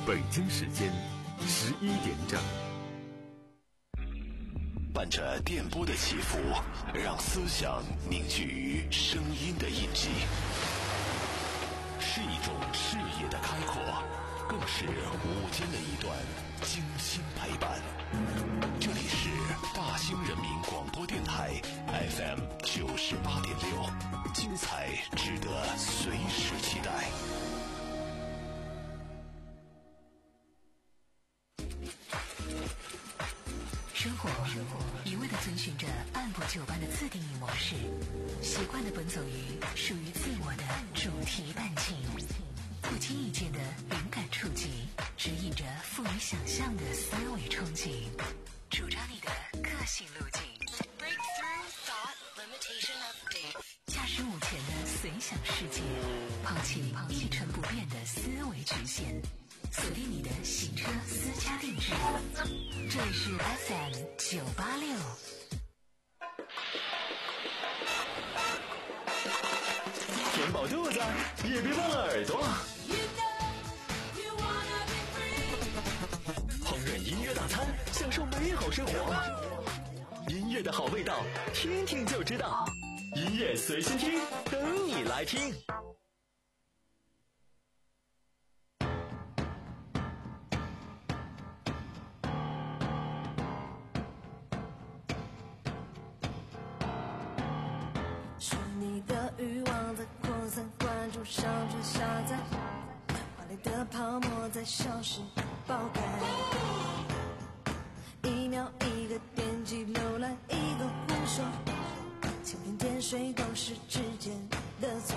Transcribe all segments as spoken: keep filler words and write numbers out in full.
北京时间十一点整。 伴着电波的起伏，让思想凝聚于声音的印记，是一种视野的开阔，更是午间的一段精心陪伴。这里是大兴人民广播电台 F M 九十八点六，精彩值得随时期待。 生活一味地遵循着按部就班的自定义模式，习惯地奔走于属于自我的主题伴情，不经意间的灵感触及，指引着赋予想象的思维憧憬，主张你的个性路径。Breakthrough thought limitation update。驾驶目前的随想世界，抛弃一成不变的思维局限，锁定你的洗车私家定制。这里是 F M 九八六。 填饱肚子，也别忘了耳朵。烹饪音乐大餐，享受美好生活。音乐的好味道，听听就知道。音乐随心听，等你来听。 是你的欲望在扩散，关注上传下载，华丽的泡沫在消失爆开，一秒一个点击浏览一个互说，蜻蜓点水都是指尖的错，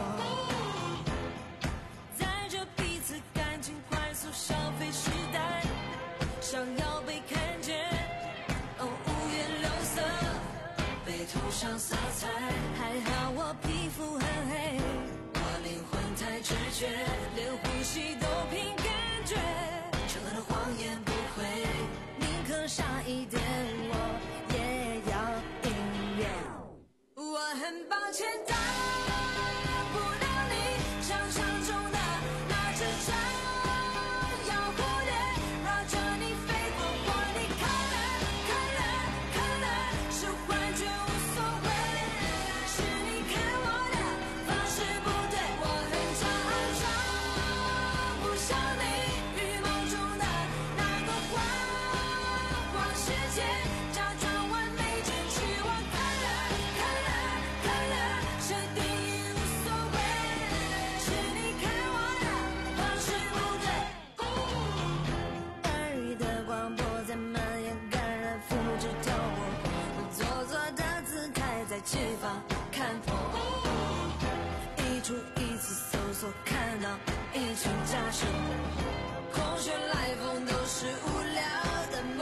在这彼此感情快速消费时代，想要被看见，哦，五颜六色被涂上色彩，还好我皮肤很黑，我灵魂太直觉，连呼吸都凭感觉，扯烂的谎言不会，宁可傻一点，我也要音乐。我很抱歉打不到你想象中的那只小妖蝴蝶，绕着你飞过，或你看了看了看了，是幻觉无所谓，是你看我的方式不对，我很骄傲，装不像你预梦中的那个花花世界，假装完美坚持，我看了看了看了，谁定义无所谓，是你看我的方式不对。耳语的广播在蔓延，感染复制透过，我做作的姿态在前方看破，一出一次搜索看到一群假设，空穴来风都是无聊的梦，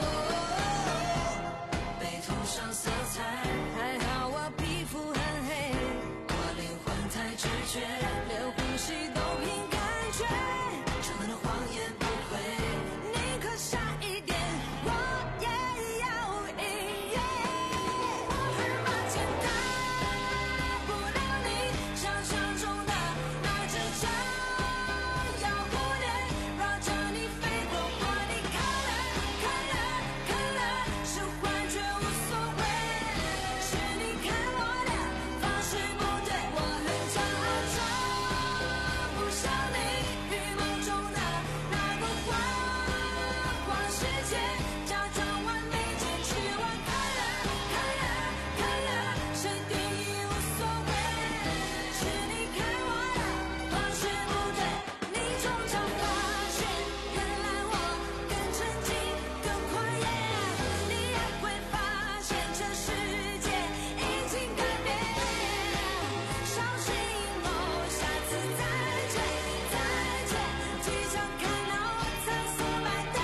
被涂上色彩，还好我皮肤很黑，我灵魂太直觉，连呼吸都凭感觉，扯烂的谎言不会，宁可傻一点，我也要音乐。我很抱歉打不到你想象中的那只小妖蝴蝶，绕着你飞过，或你看了看了看了，是幻觉无所谓，是你看我的方式不对，我很骄傲，装不像你预梦中的那个花花世界，假装完美坚持，我看了看了看了，谁定义无所谓，是你看我的方式不对，你终将发现，原来我更沉静更狂野，你也会发现这世界已经改变，小心哦，下次再见再见，即将看到彩色白带。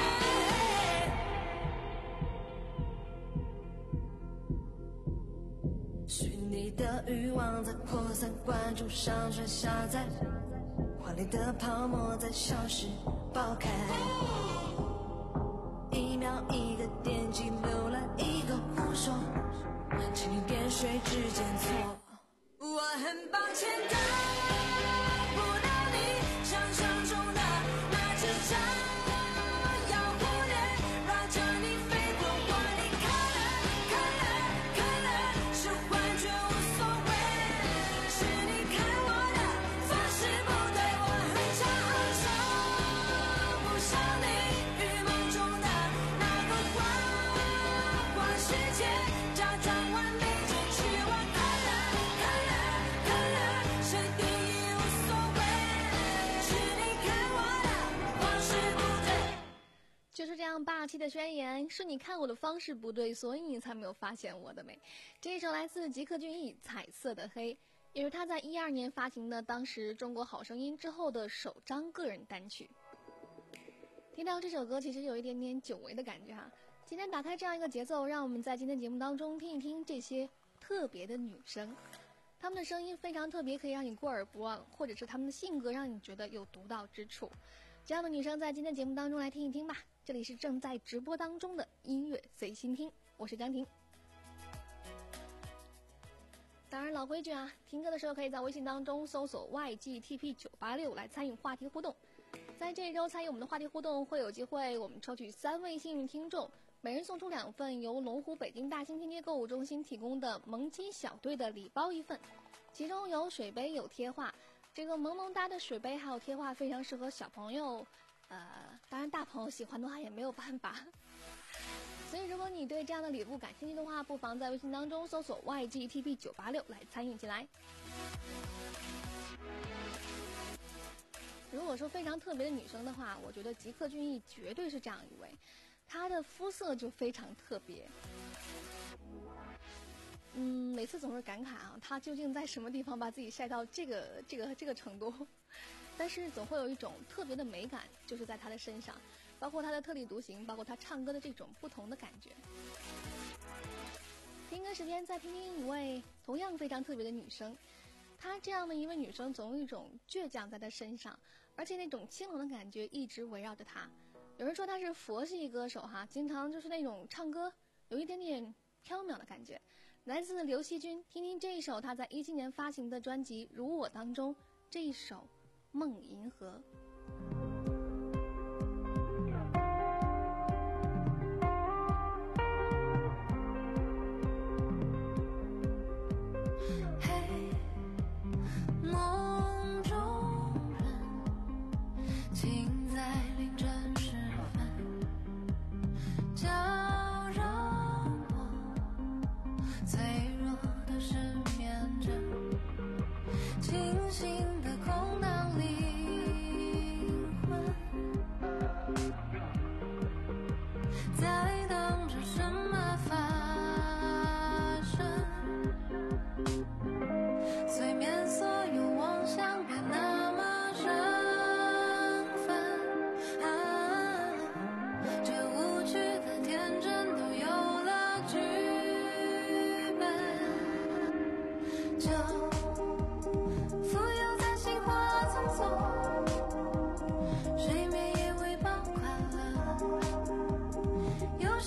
虚拟的欲望在扩散，关注上传下载，华丽的泡沫在消失爆开，一秒一个点击浏览一个互说，蜻蜓点水之间错，我很抱歉打不到你想象中的那只小就是这样霸气的宣言，是你看我的方式不对，所以你才没有发现我的美。这一首来自吉克隽逸《彩色的黑》，也是他在一二年发行的当时中国好声音之后的首张个人单曲。听到这首歌其实有一点点久违的感觉哈。今天打开这样一个节奏，让我们在今天节目当中听一听这些特别的女生，她们的声音非常特别，可以让你过耳不忘，或者是她们的性格让你觉得有独到之处。这样的女生在今天节目当中来听一听吧。这里是正在直播当中的音乐随心听，我是张婷。当然老规矩啊，听歌的时候可以在微信当中搜索 Y G T P 九八六 来参与话题互动。在这一周参与我们的话题互动，会有机会我们抽取三位幸运听众，每人送出两份由龙湖北京大兴天街购物中心提供的萌鸡小队的礼包一份，其中有水杯有贴画，这个萌萌哒的水杯还有贴画非常适合小朋友，呃，当然大朋友喜欢的话也没有办法。所以如果你对这样的礼物感兴趣的话，不妨在微信当中搜索 Y G T P 九八六 来参与进来。如果说非常特别的女生的话，我觉得吉克隽逸绝对是这样一位，她的肤色就非常特别。嗯，每次总是感慨啊，她究竟在什么地方把自己晒到这个这个这个程度？但是总会有一种特别的美感，就是在她的身上，包括她的特立独行，包括她唱歌的这种不同的感觉。听歌时间再听听一位同样非常特别的女生。她这样的一位女生总有一种倔强在她身上，而且那种清冷的感觉一直围绕着她。有人说她是佛系歌手哈，经常就是那种唱歌有一点点飘渺的感觉。来自刘惜君，听听这一首她在一七年发行的专辑《如我》当中这一首《梦银河》。 有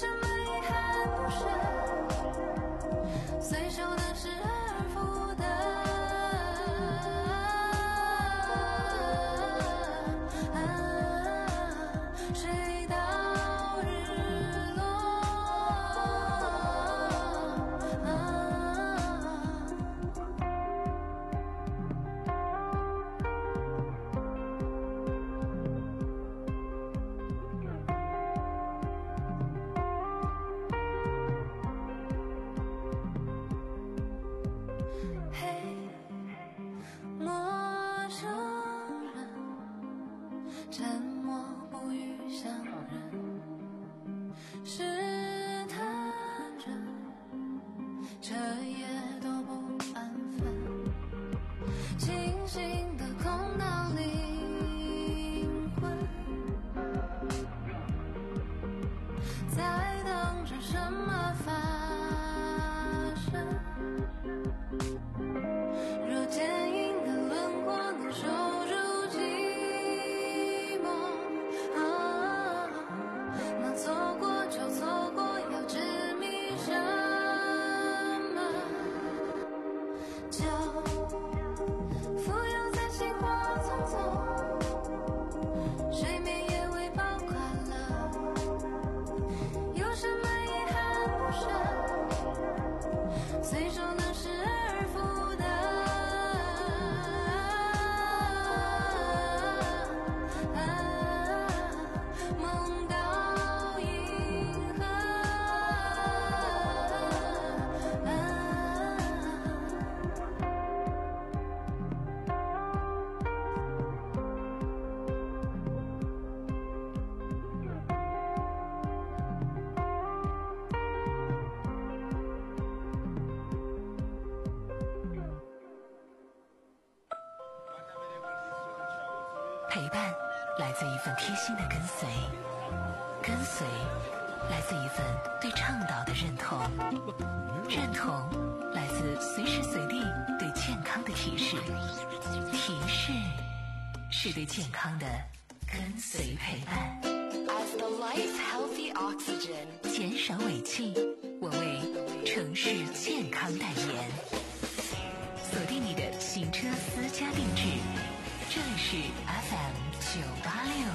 陪伴来自一份贴心的跟随，跟随来自一份对倡导的认同，认同来自随时随地对健康的提示，提示是对健康的跟随陪伴。 As the lights healthy oxygen， 减少尾气，我为城市健康代言。锁定你的行车私家定制，这里是 F M 九八六。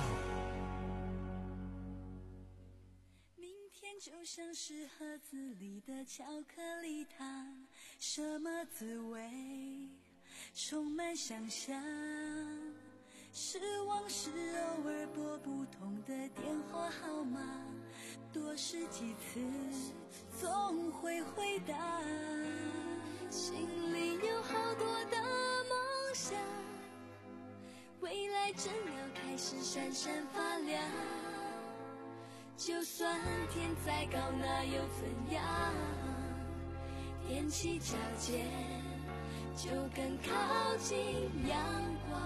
明天就像是盒子里的巧克力糖，什么滋味？充满想象。失望是偶尔拨不通的电话号码，多试几次总会回答。心里有好多的梦想，未来正要开始闪闪发亮。就算天再高那又怎样，踮起脚尖就更靠近阳光。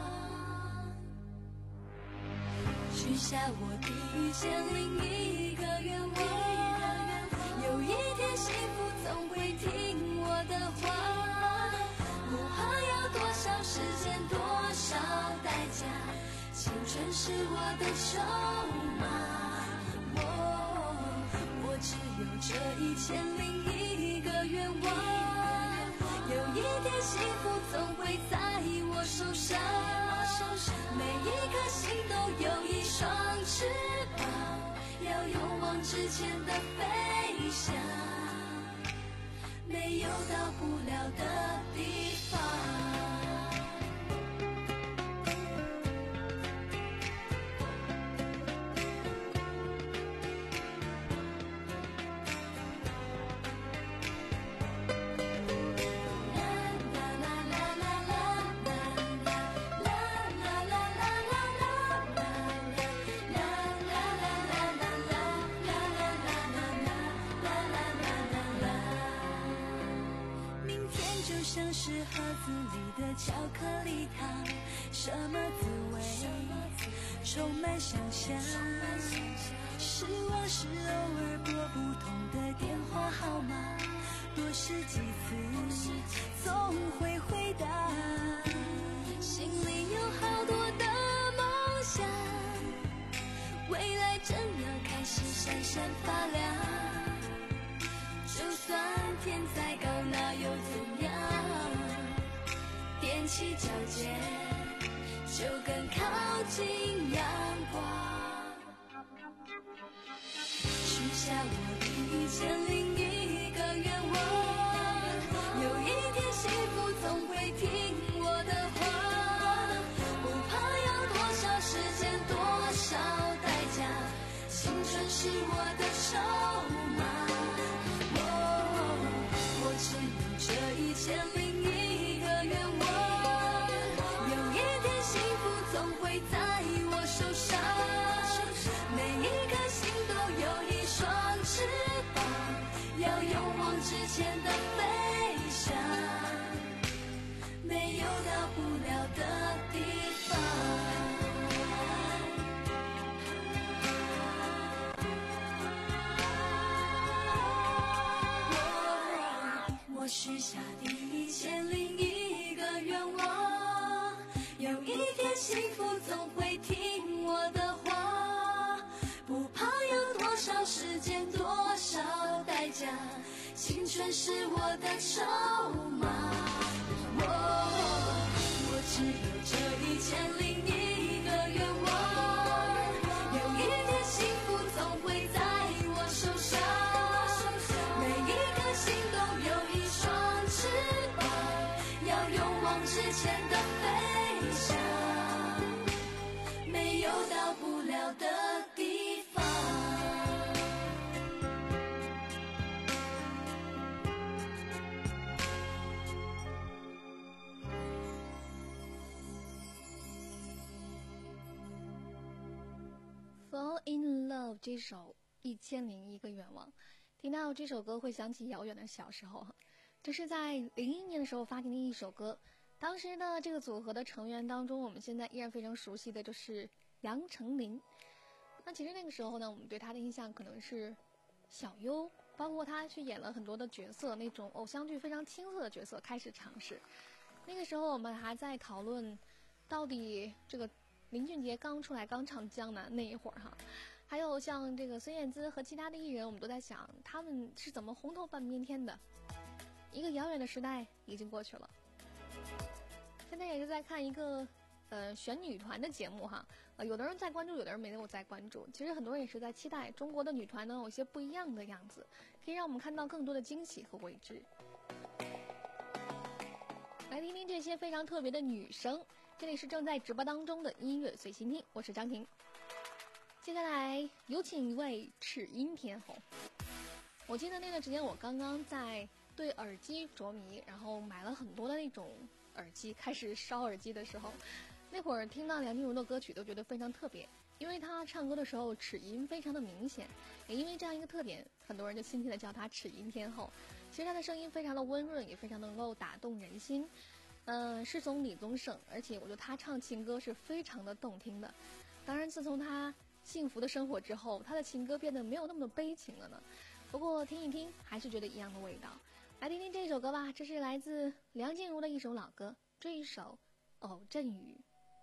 许下我第一千零一个愿望，有一天幸福总会听我的话，不怕要多少时间多少代价，青春是我的筹码。我我只有这一千零一个愿望，有一天幸福总会在我手上，每一颗心都有一双翅膀，要勇往直前的飞翔，没有到不了的地方。像是盒子里的巧克力糖，什么滋味？充满想象。失望是偶尔拨不通的电话号码，多试几次总会回答。心里有好多的梦想，未来正要开始闪闪发亮。就算天再高那又怎样，踮起脚尖就更靠近阳光。许下我第一千零一个愿望，有一天幸福总会听我的话，不怕要多少时间多少代价，青春是我的筹码。只有这一千零一个愿望，有一天幸福总会在我手上，每一颗心都有一双翅膀，要勇往直前的飞翔，没有到不了的地方。我许下第一千零一个愿望，有一天幸福总会听我的话，不怕有多少时间多少代价，青春是我的筹码。我我只有这一千零一个愿望，有一天幸福总会在我手上，每一颗心都有一双翅膀，要勇往直前的飞翔，没有到不了的地方。 Fall in Love 这首一千零一个愿望，听到这首歌会想起遥远的小时候，这是在零一年的时候发行的一首歌， 当时的这个组合的成员当中，我们现在依然非常熟悉的就是杨丞琳。那其实那个时候呢，我们对她的印象可能是小优，包括她去演了很多的角色，那种偶像剧非常青涩的角色开始尝试。那个时候我们还在讨论，到底这个林俊杰刚出来刚唱《江南》那一会儿哈，还有像这个孙燕姿和其他的艺人，我们都在想他们是怎么红头半边天的。一个遥远的时代已经过去了。现在也是在看一个呃选女团的节目哈，呃有的人在关注，有的人没有在关注。其实很多人也是在期待中国的女团能有一些不一样的样子，可以让我们看到更多的惊喜和未知。来听听这些非常特别的女生，这里是正在直播当中的音乐随心听，我是张婷。接下来有请一位齿音天后。我记得那段时间我刚刚在对耳机着迷，然后买了很多的那种耳机，开始烧耳机的时候，那会儿听到梁静茹的歌曲都觉得非常特别，因为她唱歌的时候齿音非常的明显，也因为这样一个特点，很多人就亲切的叫她齿音天后。其实她的声音非常的温润，也非常能够打动人心。嗯、呃，师从李宗盛，而且我觉得她唱情歌是非常的动听的。当然，自从她幸福的生活之后，她的情歌变得没有那么的悲情了呢。不过听一听，还是觉得一样的味道。来听听这首歌吧，这是来自梁静茹的一首老歌，这一首《偶阵雨》。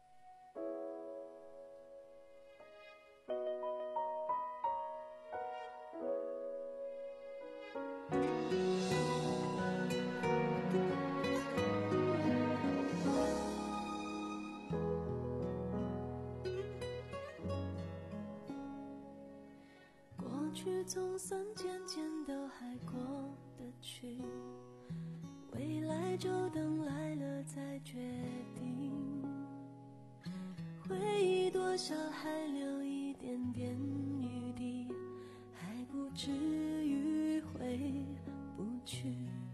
过去总算渐渐都还过得去，未来就等来了再决定。回忆多少还留一点点余地，还不至于回不去。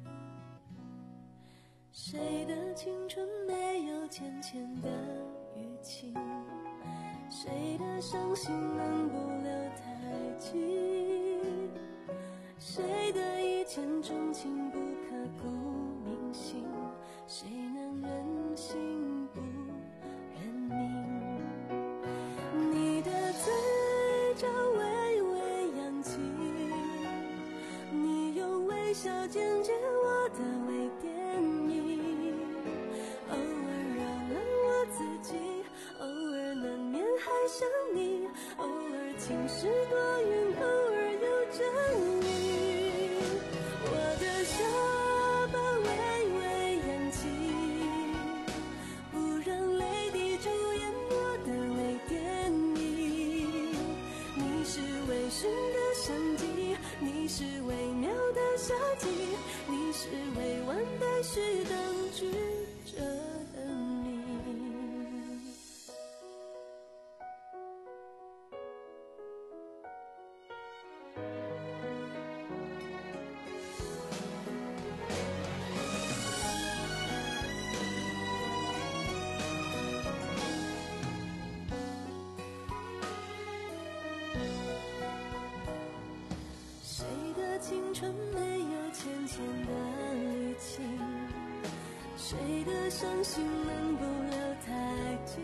谁的青春没有浅浅的淤青，谁的伤心能不留太近，谁的一见钟情不刻骨铭心，谁能忍心不认命。你的嘴角微微扬起，你用微笑剪接我的微电影，偶尔扰了我自己，偶尔难免还想你，偶尔晴时多云，偶尔有阵雨。我的下巴微微扬起，不让泪滴主演我的微电影。你是微醺的相机，你是微妙的夏季，你是未完待续等句着的你。谁的青春没有浅浅的淤青，谁的伤心能不留太近，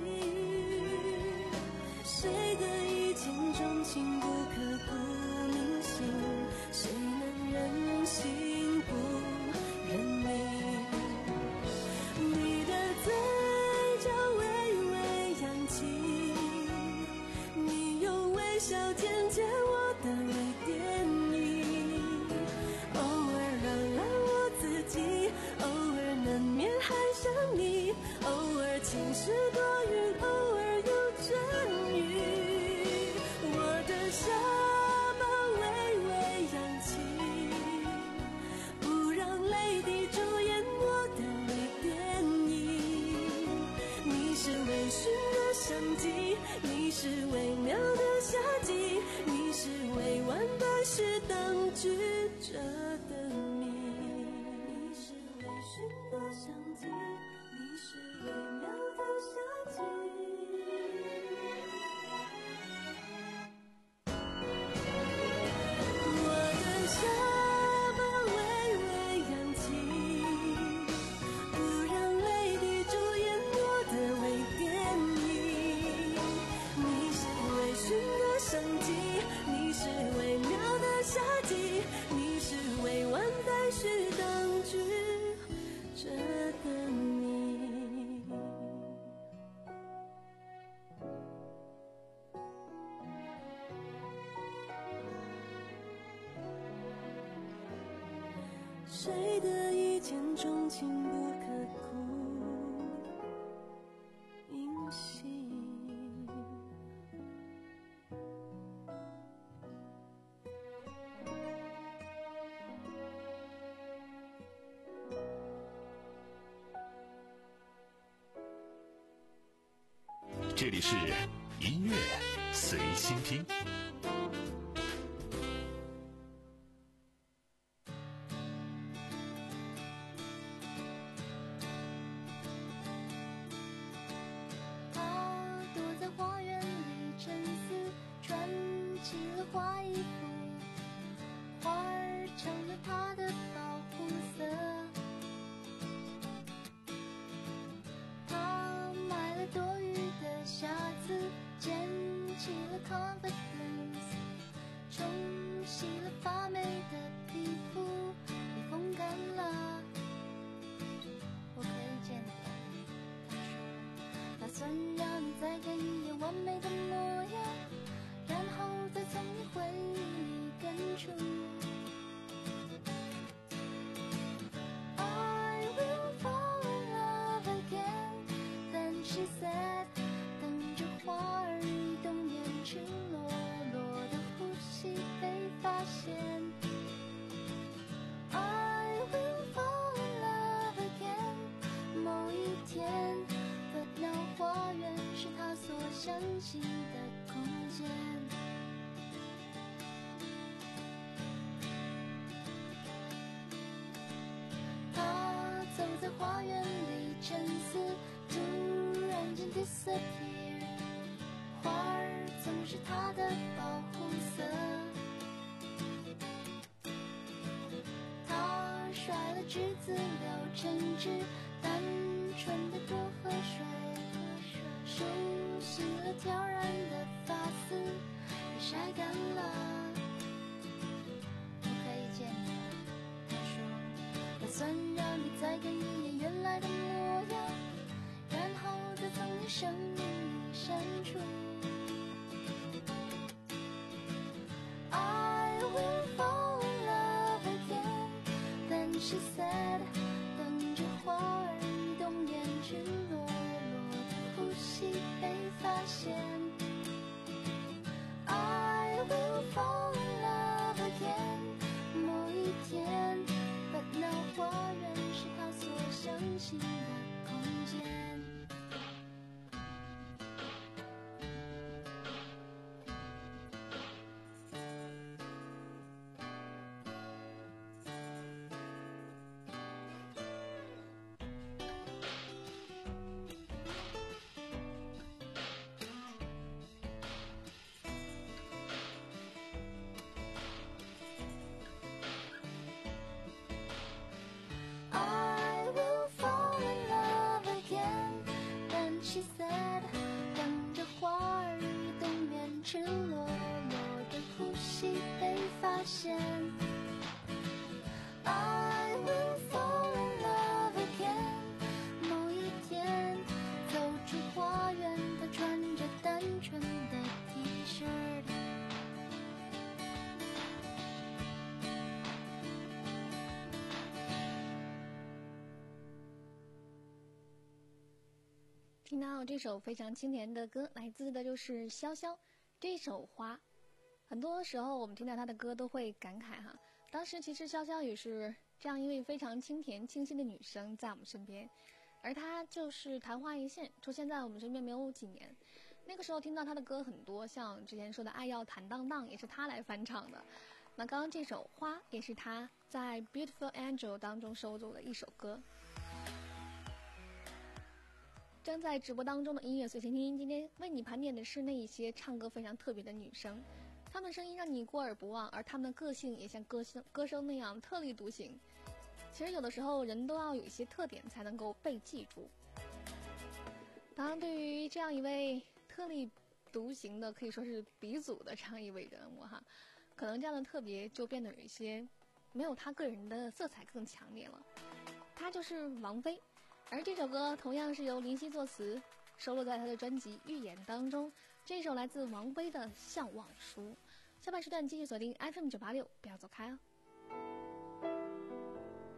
谁的一见钟情不刻骨铭心，谁能忍心不认命。你的嘴角微微扬起，你用微笑剪接我的微电影，偶尔扰了我自己，偶尔难免还想你，偶尔晴时多云，偶尔有阵雨。我的下巴微微扬起，不让泪滴主演我的微电影。你是微醺的相机，你是微妙的夏季，你是谁的一见钟情不刻骨铭心。 这里是音乐随心听。 他躲在花园里沉思，穿起了花衣服，花儿成了他的保护色。他买了多余的瑕疵，捡起了 confidence， 冲洗了发霉的皮肤，被风干了。我可以见到，他说，打算让你再看一眼完美的模样，然后再从你回忆里根除。I will fall in love again, then she said， 等着花儿移动，变赤裸裸的呼吸被发现。I will fall in love again， 某一天 ，But now 花园是他所相信的空间。他走在花园里沉思，突然间 disappear， 花儿总是他的保护色。他甩了栀子柳橙汁，单纯的多喝水，梳洗了挑染的发丝，被晒干了。我可以见到，他说，打算让你再看一眼原来的模样，然后再从你生命里删除。I will fall in love again, then she said， 等着花儿移动，变赤裸裸的呼吸被发现。I will fall in love again， 某一天 ，But now 花园是他所相信的空间。I will fall in love again, then she said， 等着花儿移动，变赤裸裸的呼吸被发现。I will fall in love again， 某一天走出花园，她穿着单纯的 T-shirt。 听到这首非常经典的歌，来自的就是潇潇这首花。很多时候我们听到他的歌都会感慨哈，当时其实潇潇也是这样一位非常清甜清新的女生在我们身边，而她就是昙花一现，出现在我们身边没有几年。那个时候听到她的歌很多，像之前说的爱要坦荡荡也是她来翻唱的，那刚刚这首花也是她在 Beautiful Angel 当中收录的一首歌。正在直播当中的音乐随心听，今天为你盘点的是那一些唱歌非常特别的女生，她们声音让你过耳不忘，而她们的个性也像歌声歌声那样特立独行。其实有的时候人都要有一些特点才能够被记住。当然对于这样一位特立独行的，可以说是鼻祖的这样一位人物哈，可能这样的特别就变得有一些没有他个人的色彩更强烈了。他就是王菲，而这首歌同样是由林夕作词，收录在他的专辑《预言》当中。这首来自王菲的《向往书》。下半时段继续锁定 F M 九八六，不要走开哦。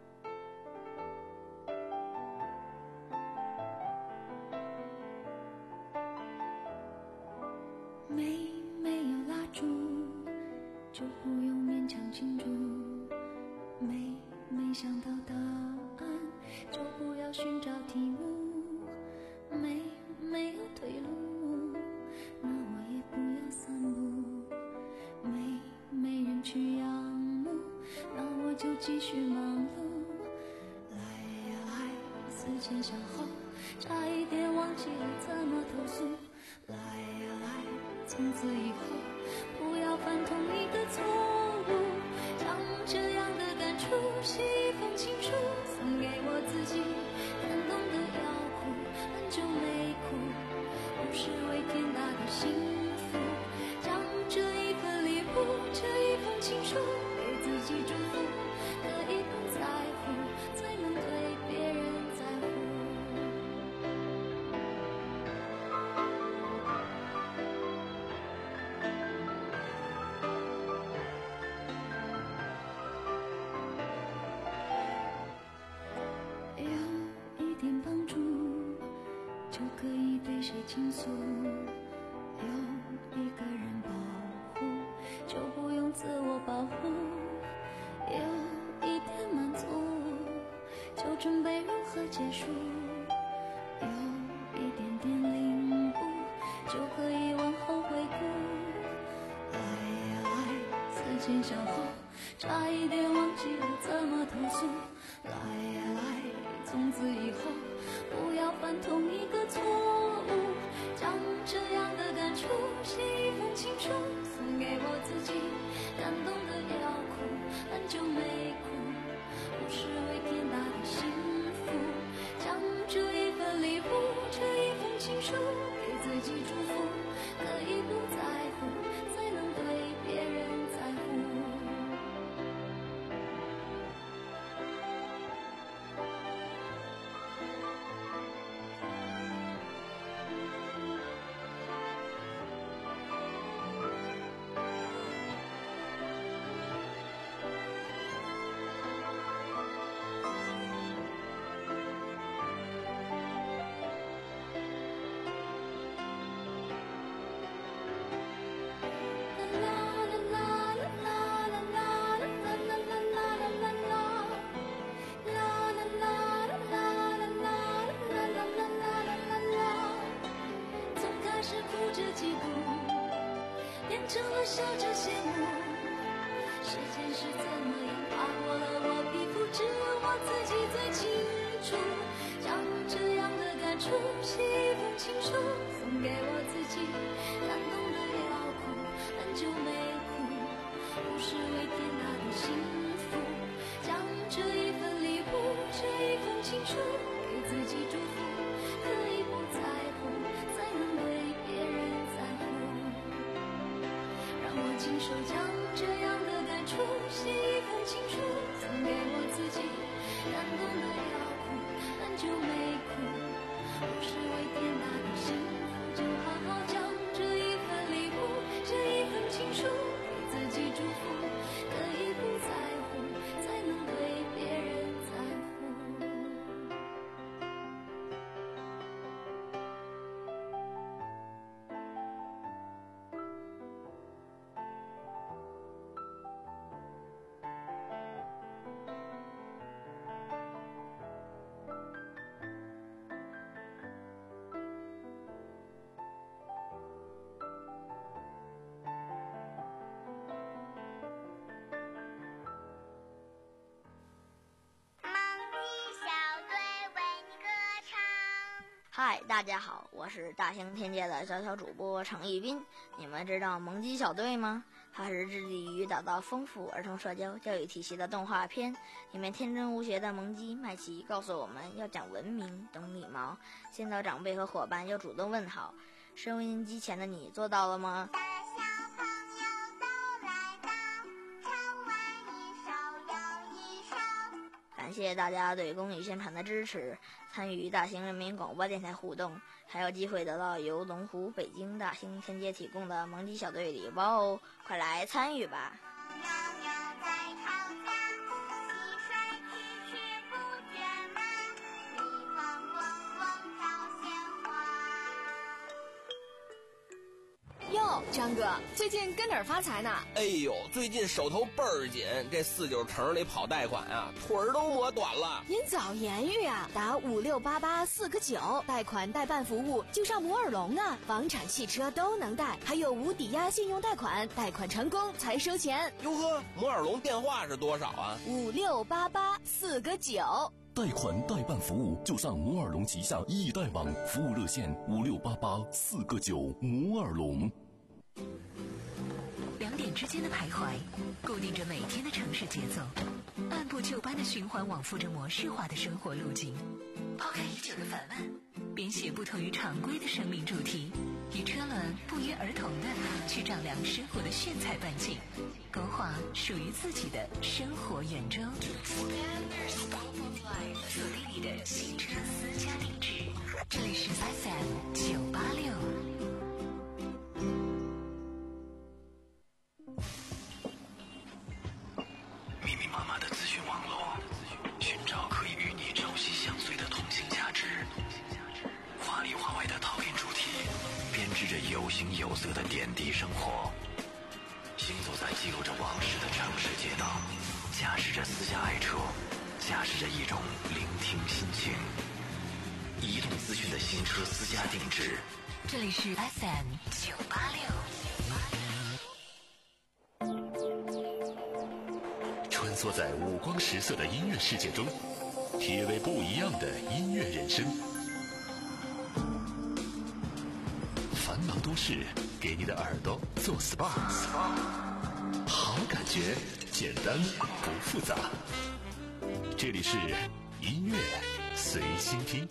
就继续忙碌。来呀来，思前想后，差一点忘记了怎么投诉。来呀来，从此以后不要犯同一个错误。将这样的感触写一封情书，送给我自己，感动的要哭，很久没哭，不是为天大的幸福。将这一份礼物，这一封情书，给自己祝福，可以不在乎，才能对别人在乎。有一点帮助，就可以对谁倾诉。有一个人保护，就不用自我保护。有一点满足，就准备如何结束。有一点点领悟，就可以往后回顾。来呀来，思前想后，差一点忘记了怎么投诉。来呀来，从此以后不要犯同一个错误。将这样的感触写一封情书，送给我自己，感动的要哭，很久没哭，不是为天大的幸福。将这一份礼物，这一封情书，给自己祝福，可以不在乎，才能对别人在乎。成了笑着羡慕，时间是怎么样划过了我皮肤，只有我自己最清楚。将这样的感触写一封情书，送给我自己，感动的要哭，很久没哭，不是为天大的幸福。将这一份礼物，这一封情书，给自己祝福，可以不在乎，才能对别人在乎。让我亲手将这样的感触写一封情书，送给我自己，感动的要哭，很久没哭，不是为天大的幸福，就好好将这一份礼物，这一封情书，给自己祝福，可以不在乎，才能对别人在乎。 嗨，大家好，我是大型天界的小小主播程一斌。你们知道萌鸡小队吗？它是致力于打造丰富儿童社交教育体系的动画片。里面天真无邪的萌鸡麦琪告诉我们要讲文明、懂礼貌，见到长辈和伙伴要主动问好。收音机前的你做到了吗？感谢大家对公益宣传的支持，参与大型人民广播电台互动，还有机会得到由龙湖北京大型天街提供的萌鸡小队礼包哦！快来参与吧！ 哟， 哟，张哥，最近跟哪儿发财呢？ 哎呦，最近手头倍儿紧，这四九城里跑贷款啊，腿儿都磨短了。 您早言语啊，打五六八八四个九，贷款代办服务就上摩尔龙啊，房产、汽车都能贷，还有无抵押信用贷款，贷款成功才收钱。 哟呵，摩尔龙电话是多少啊？ 五六八八四个九。 贷款代办服务就上摩尔龙旗下易贷网，服务热线五六八八四个九。摩尔龙。 两点之间的徘徊，固定着每天的城市节奏，按部就班的循环往复着模式化的生活路径。抛开已久的烦闷，编写不同于常规的生命主题，与车轮不约而同的去丈量生活的炫彩半径，勾画属于自己的生活圆周。锁定你的新车私家定制，这里是 F M 九八六。 密密麻麻的资讯网络，寻找可以与你朝夕相随的同性价值。华里华外的讨论主题，编织着有形有色的点滴生活。行走在记录着往事的城市街道，驾驶着私家爱车，驾驶着一种聆听心情。移动资讯的新车私家定制， 这里是 F M 九八六。 穿梭在五光十色的音乐世界中，体味不一样的音乐人生。繁忙都市，给你的耳朵做 S P A， 好感觉，简单不复杂。这里是音乐随心听。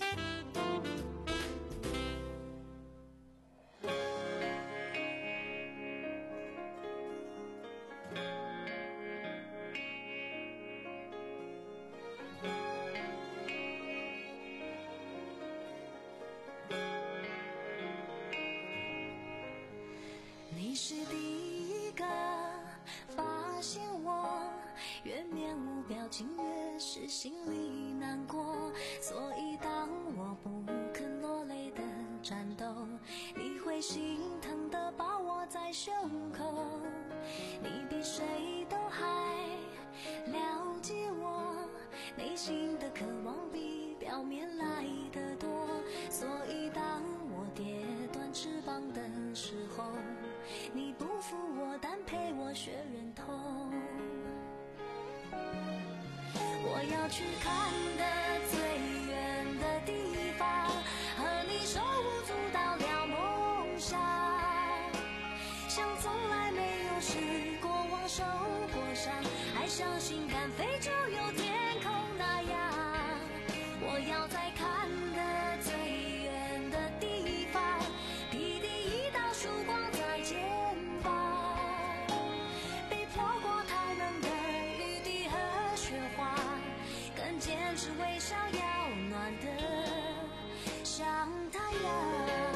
你是第一个发现我，越面无表情越是心里难过，所以当我不肯落泪的战斗，你会心疼的把我在胸口。你比谁都还了解我内心的渴望，比表面来的多，所以当我跌断翅膀的时候，你不负我，但陪我学忍痛。我要去看的最远的地方，和你手舞足蹈聊梦想，像从来没有试过往受过伤，还相信敢飞就有天空那样。我要再看的最远的地方，披第一道曙光在肩膀，被飘过太冷的雨滴和雪花，更坚持微笑要暖的像太阳。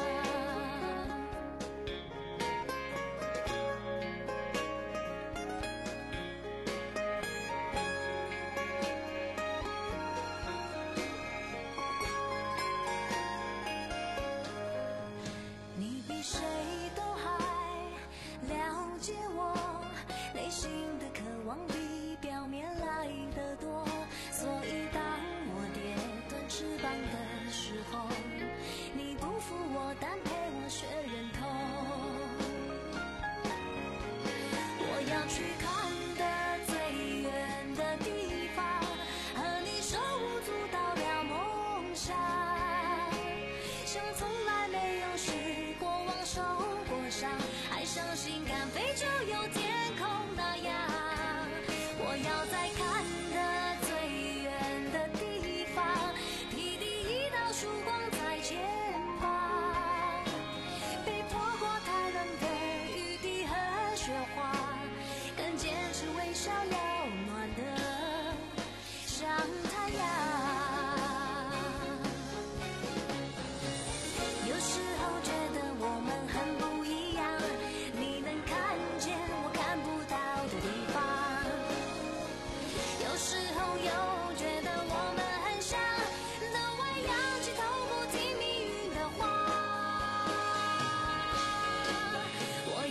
你比谁都还了解我内心的渴望，比表面来的多，所以当我跌断翅膀的时候，你不负我，但陪我学忍痛。我要去看的最远的地方，和你手舞足蹈聊梦想，像从来没有试过往受过伤，还相信敢飞就有天空那样。我要再看的最远的地方，披第一道曙光在肩膀，被泼过太冷的雨滴和雪花，更坚持微笑要暖的像太阳。有时候觉得我们很不一样，你能看见我看不到的地方，有时候又觉得我们很像，能为扬起头不听命运的话。我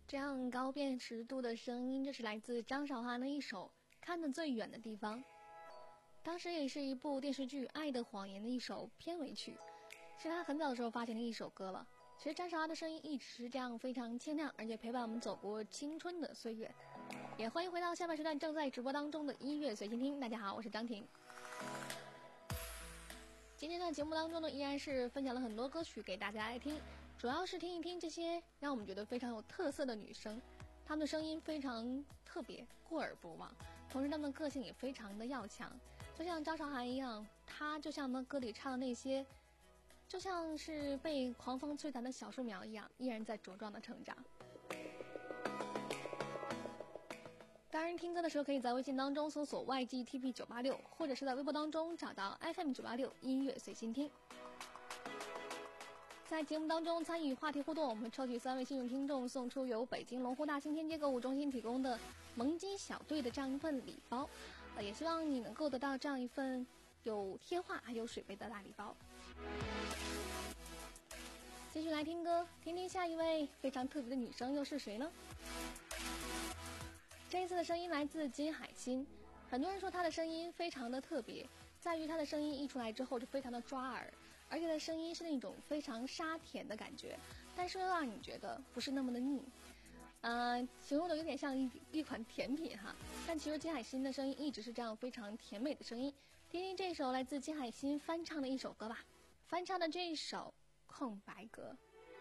这样高辨识度的声音，这是来自张韶涵的一首《看得最远的地方》，当时也是一部电视剧《爱的谎言》的一首片尾曲，是他很早的时候发行的一首歌了。其实张韶涵的声音一直是这样非常清亮，而且陪伴我们走过青春的岁月。也欢迎回到下半时段正在直播当中的音乐随心听，大家好，我是张婷。今天的节目当中呢，依然是分享了很多歌曲给大家来听，主要是听一听这些让我们觉得非常有特色的女生，她们的声音非常特别，过耳不忘，同时她们的个性也非常的要强，就像张韶涵一样，她就像呢歌里唱的那些，就像是被狂风摧残的小树苗一样，依然在茁壮的成长。当然听歌的时候可以在微信当中搜索 Y G T P 九八六， 或者是在微博当中找到 F M 九八六 音乐随心听。在节目当中参与话题互动，我们会抽取三位幸运听众，送出由北京龙湖大兴天街购物中心提供的萌鸡小队的这样一份礼包，呃，也希望你能够得到这样一份有贴画还有水杯的大礼包。继续来听歌，听听下一位非常特别的女生又是谁呢？这一次的声音来自金海心，很多人说她的声音非常的特别，在于她的声音一出来之后就非常的抓耳，而且她的声音是那种非常沙甜的感觉，但是又让你觉得不是那么的腻，呃，形容的有点像一一款甜品哈。但其实金海心的声音一直是这样非常甜美的声音，听听这首来自金海心翻唱的一首歌吧，翻唱的这一首《空白格》。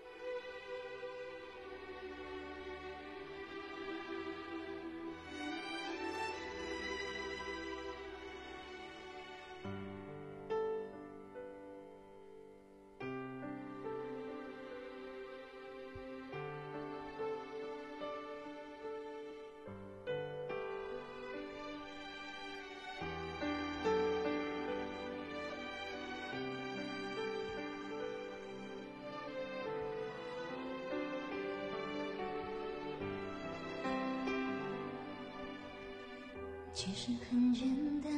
其实很简单，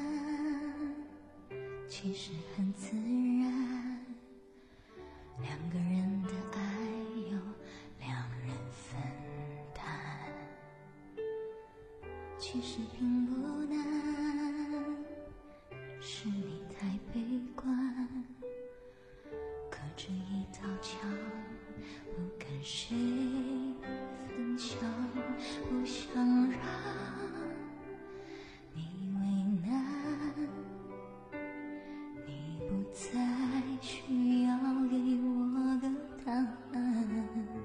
其实很自然，两个人的爱由两人分担，其实并不难，是你太悲观，隔着一道墙，不跟谁分享，不想让需要给我个答案，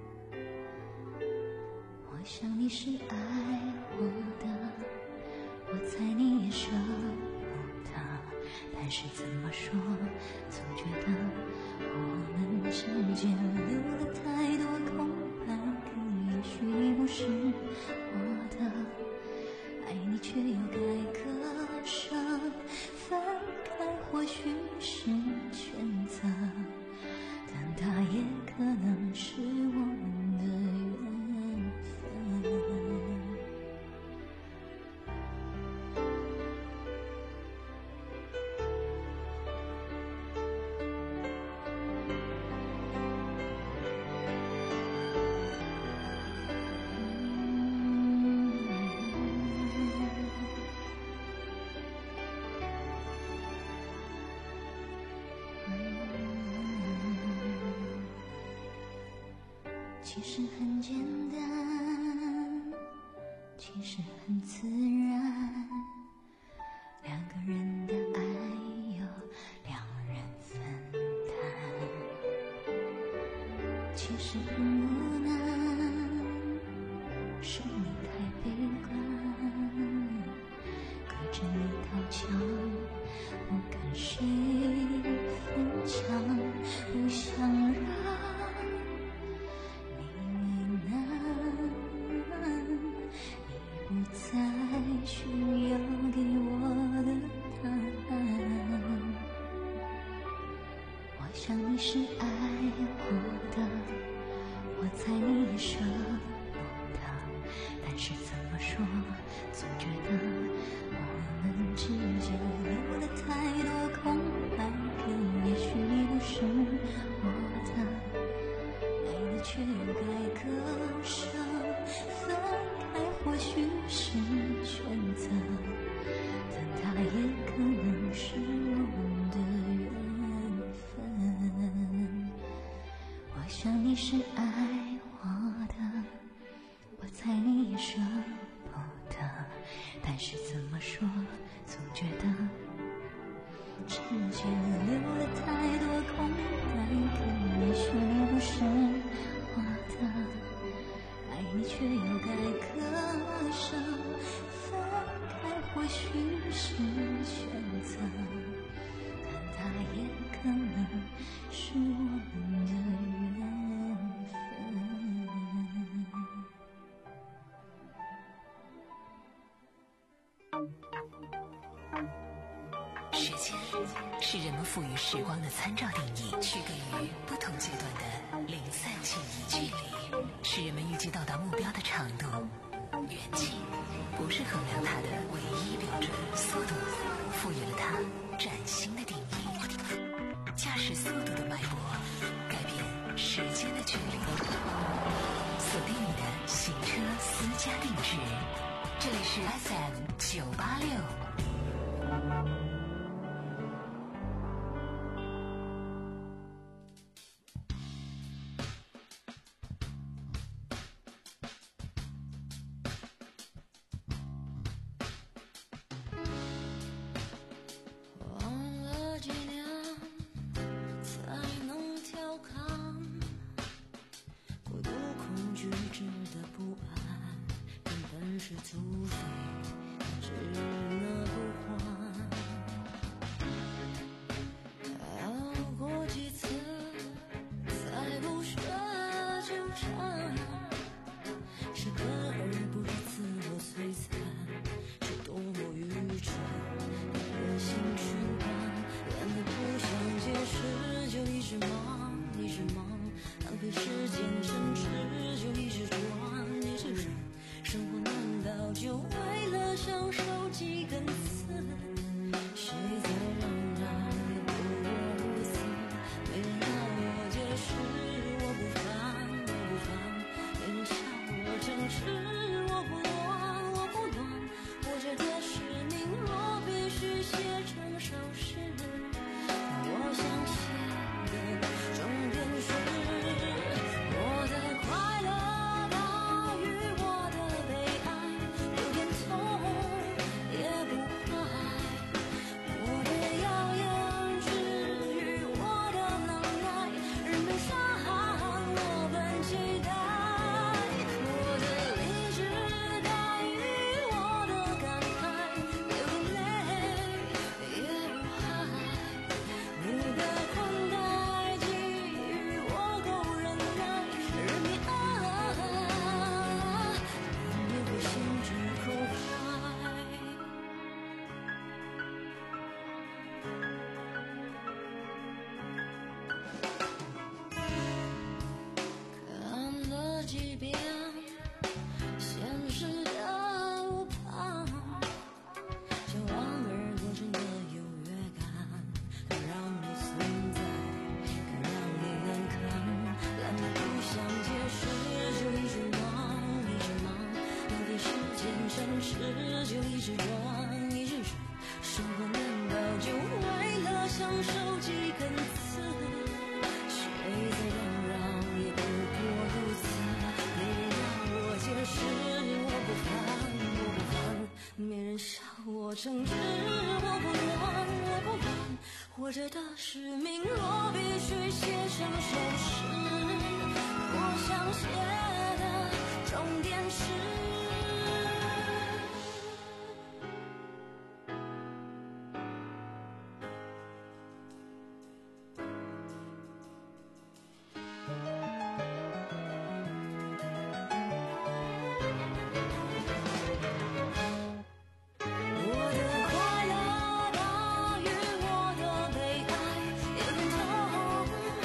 我想你是爱我的，我猜你也舍不得，但是怎么说，总觉得我们之间留了太多空白格，也许你不是我的，爱你却又该割舍，分开或许是选择，但它也可能是我们的缘分。其实很简单，其实很自然，两个人的爱由两人分担，其实并不难，是你太悲观，隔着一道墙，不跟谁分享，不想让需要给我的答案，我想你是爱我的，我猜你也舍不得，但是怎么说，总觉得我们之间留了太多空白格，也许你不是我的，爱你却又该割舍， 还是怎么说，总觉得之间留了太多空白，可你说你不是我的，爱你却又该割舍，分开或许是选择，但它也可能是我们的缘分。 时间是人们赋予时光的参照定义，区隔于不同阶段的零散迁移距离，是人们预计到达目标的长度。远近不是衡量它的唯一标准，速度赋予了它崭新的定义。驾驶速度的脉搏，改变时间的距离。锁定你的行车私家定制，这里是 S M 九八六。 是土匪，只拿不还。熬过几次，才不舍纠缠。是合而不是自我摧残，是多么愚蠢的恶性循环。原来不想解释，就一直忙，一直忙，浪费时间，甚至就一直转，一直忍。生活难道就为了享受几根刺？谁在嚷嚷也不过如此，没人要我解释，我不烦，我不烦，没人笑我诚实，我不乱，我不乱。我觉得使命若必须写成首诗，我想写的重点是我的快乐。几遍现实的无旁，像望而过程的优越感，更让你存在，更让你难堪。懒得不想解释，就一直忙，一直忙，浪费时间，甚至就一直转，一直转。生活难道就为了享受几根刺？谁在嚷嚷也不过如此。解释我不烦，我不烦，没人笑我诚挚，我不乱，我不乱。活着的使命若必须写成首诗，我想写的重点是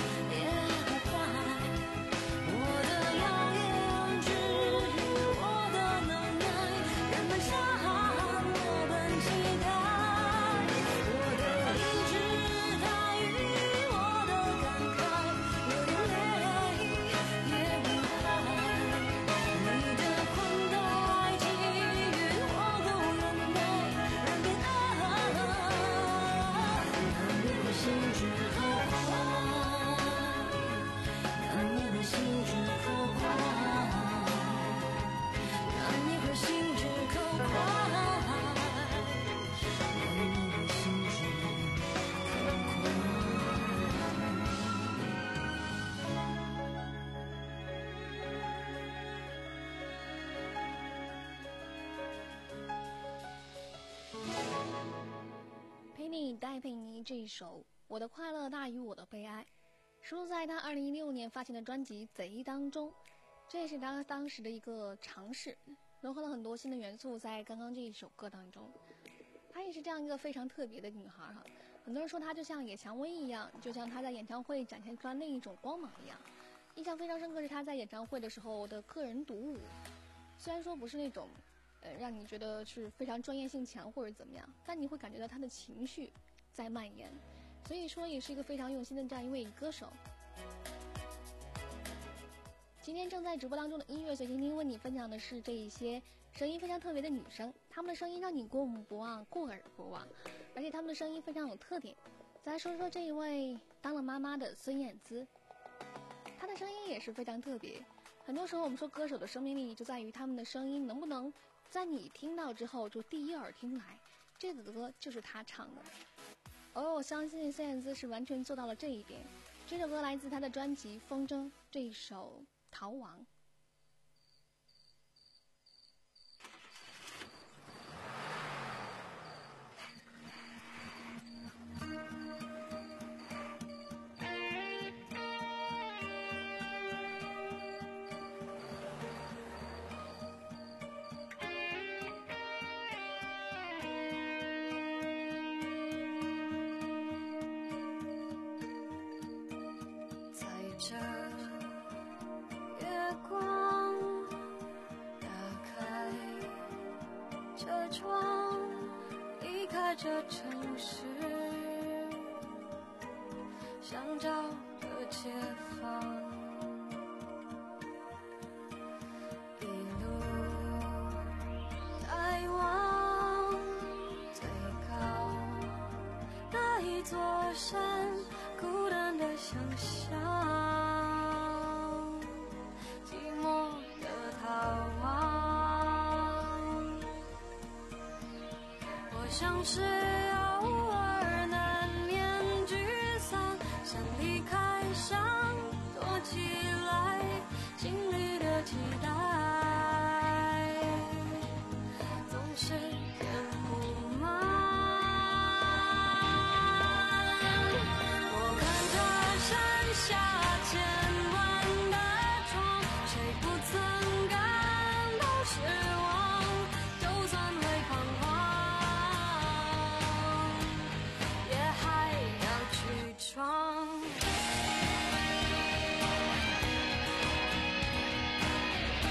我的蔡佩妮这一首《我的快乐大于我的悲哀》，收录在他二零一六年发行的专辑《贼》当中。这也是他当时的一个尝试，融合了很多新的元素在刚刚这一首歌当中。她也是这样一个非常特别的女孩哈，很多人说她就像野蔷薇一样，就像她在演唱会展现出来那一种光芒一样。印象非常深刻是她在演唱会的时候的个人独舞，虽然说不是那种呃让你觉得是非常专业性强或者怎么样，但你会感觉到她的情绪在蔓延，所以说也是一个非常用心的这样一位歌手。今天正在直播当中的音乐随心听，为你分享的是这一些声音非常特别的女生，她们的声音让你过目不忘，过耳不忘，而且她们的声音非常有特点。再来说说这一位当了妈妈的孙燕姿，她的声音也是非常特别。很多时候我们说歌手的生命力就在于他们的声音能不能在你听到之后就第一耳听来，这个歌就是她唱的。而我相信孙燕姿是完全做到了这一点。这首歌来自她的专辑《风筝》，这一首逃亡。 这城市想找个解放，一路抬往最高那一座山，孤单的想象，寂寞的逃亡，我像是偶尔难免沮丧，想离开，想躲起来，心里的期待总是填不满。我看着山下千万的窗，谁不曾感到失望，就算会彷徨，也还要去闯。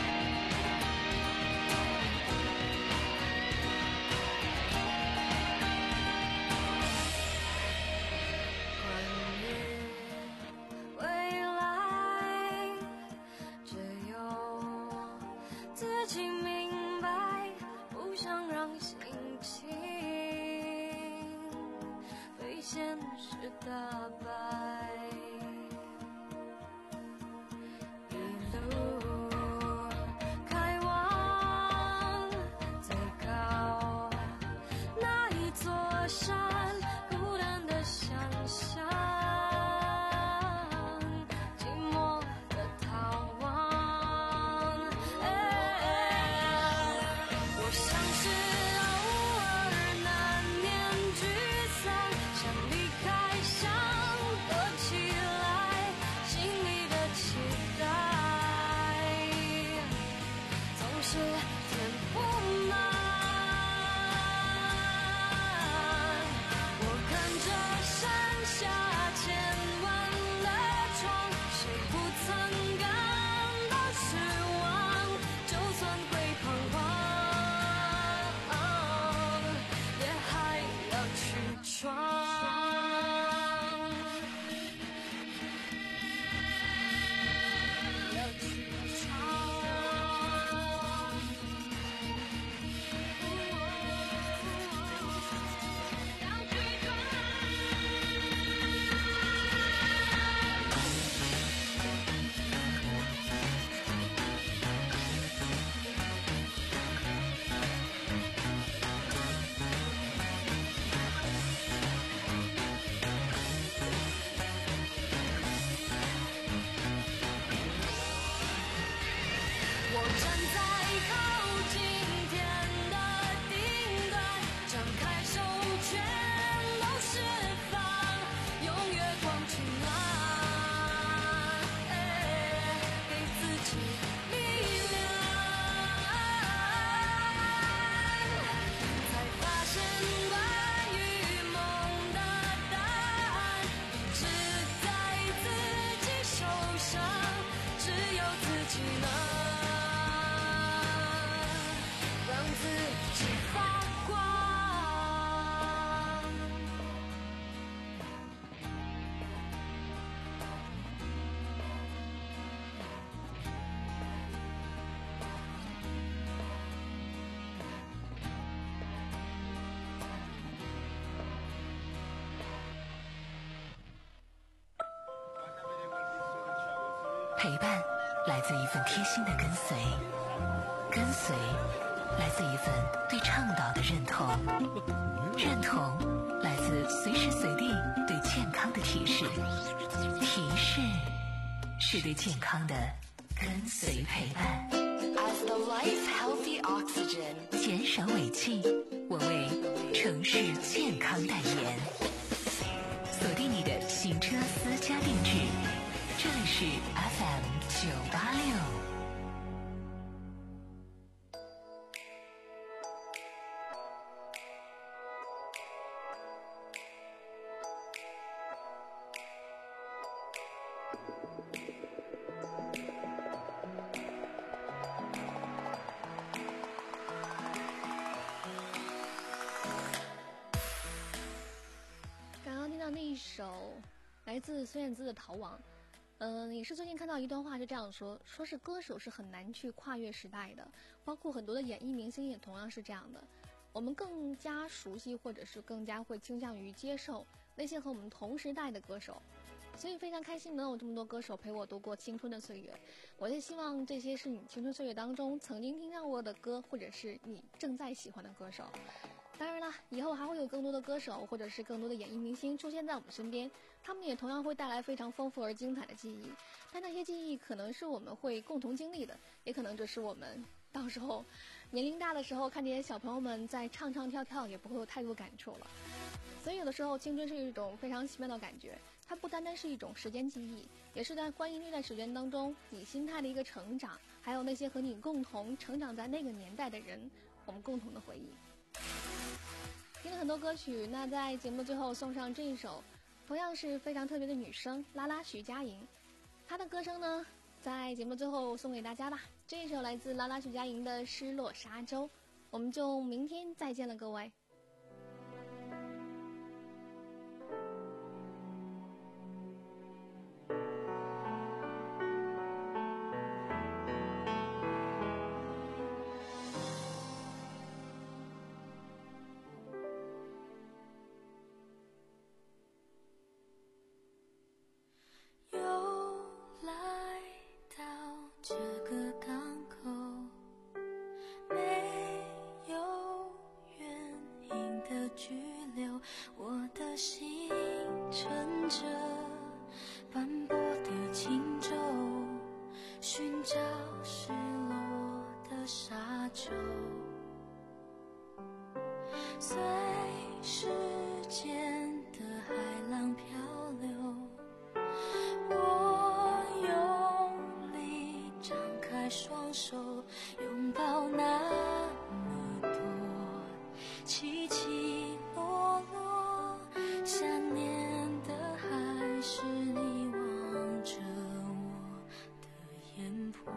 陪伴来自一份贴心的跟随，跟随来自一份对倡导的认同，认同来自随时随地对健康的提示，提示是对健康的跟随陪伴。 As the life healthy oxygen， 减少尾气，我为城市健康代言。锁定你的行车私家定制，这里是 F M 九八六。 那一首来自孙燕姿的《逃亡》，嗯、呃，也是最近看到一段话是这样说，说是歌手是很难去跨越时代的，包括很多的演艺明星也同样是这样的。我们更加熟悉，或者是更加会倾向于接受那些和我们同时代的歌手，所以非常开心能有这么多歌手陪我度过青春的岁月。我也希望这些是你青春岁月当中曾经听到过的歌，或者是你正在喜欢的歌手。当然了，以后还会有更多的歌手或者是更多的演艺明星出现在我们身边，他们也同样会带来非常丰富而精彩的记忆，但那些记忆可能是我们会共同经历的，也可能这是我们到时候年龄大的时候看这些小朋友们在唱唱跳跳也不会有太多感触了。所以有的时候青春是一种非常奇妙的感觉，它不单单是一种时间记忆，也是在关于那段时间当中你心态的一个成长，还有那些和你共同成长在那个年代的人，我们共同的回忆。听了很多歌曲，那在节目最后送上这一首同样是非常特别的女生拉拉徐佳莹，她的歌声呢在节目最后送给大家吧。这一首来自拉拉徐佳莹的《失落沙洲》，我们就明天再见了各位。 这个港口没有原因的拘留，我的心乘着斑驳的轻舟，寻找失落的沙洲，随时间的海浪漂流，我用力张开双手，拥抱那么多起起落落，想念的还是你望着我的眼波。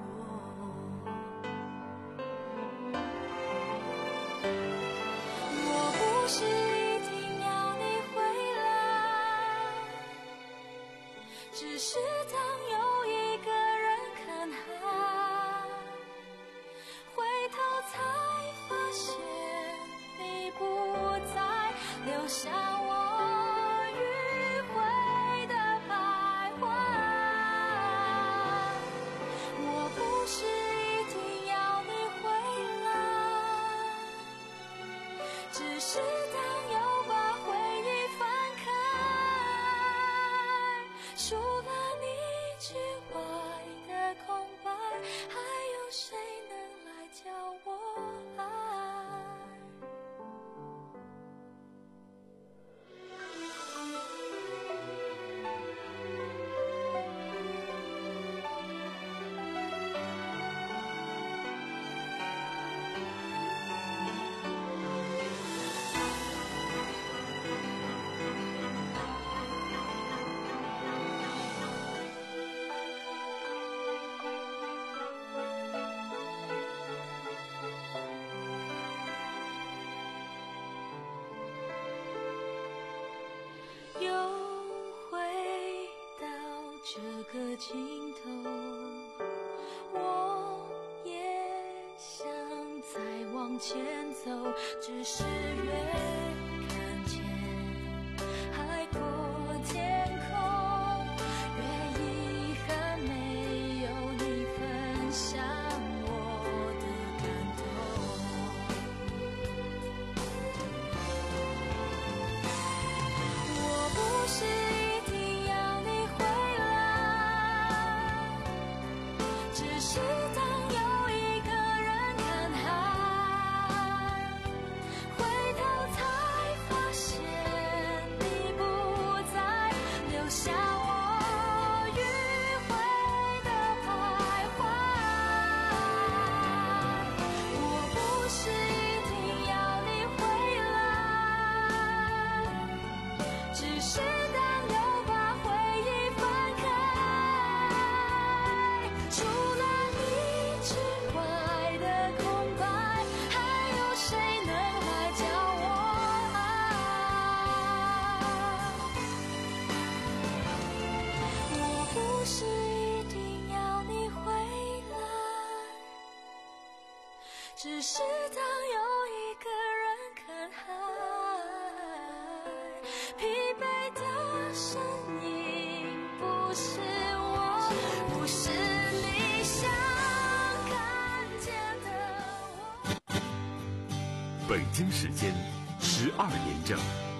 我不是一定要你回来，只是当有一个人看海，回头才发现你不在，留下我迂回的徘徊。我不是一定要你回来，只是当又把回忆翻开，除了你之外的空白，还有谁能来教我爱？又回到这个尽头，我也想再往前走，只是越看见海阔天空，越遗憾没疲惫的身影，不是我，不是你想看见的我。 北京时间十二点整。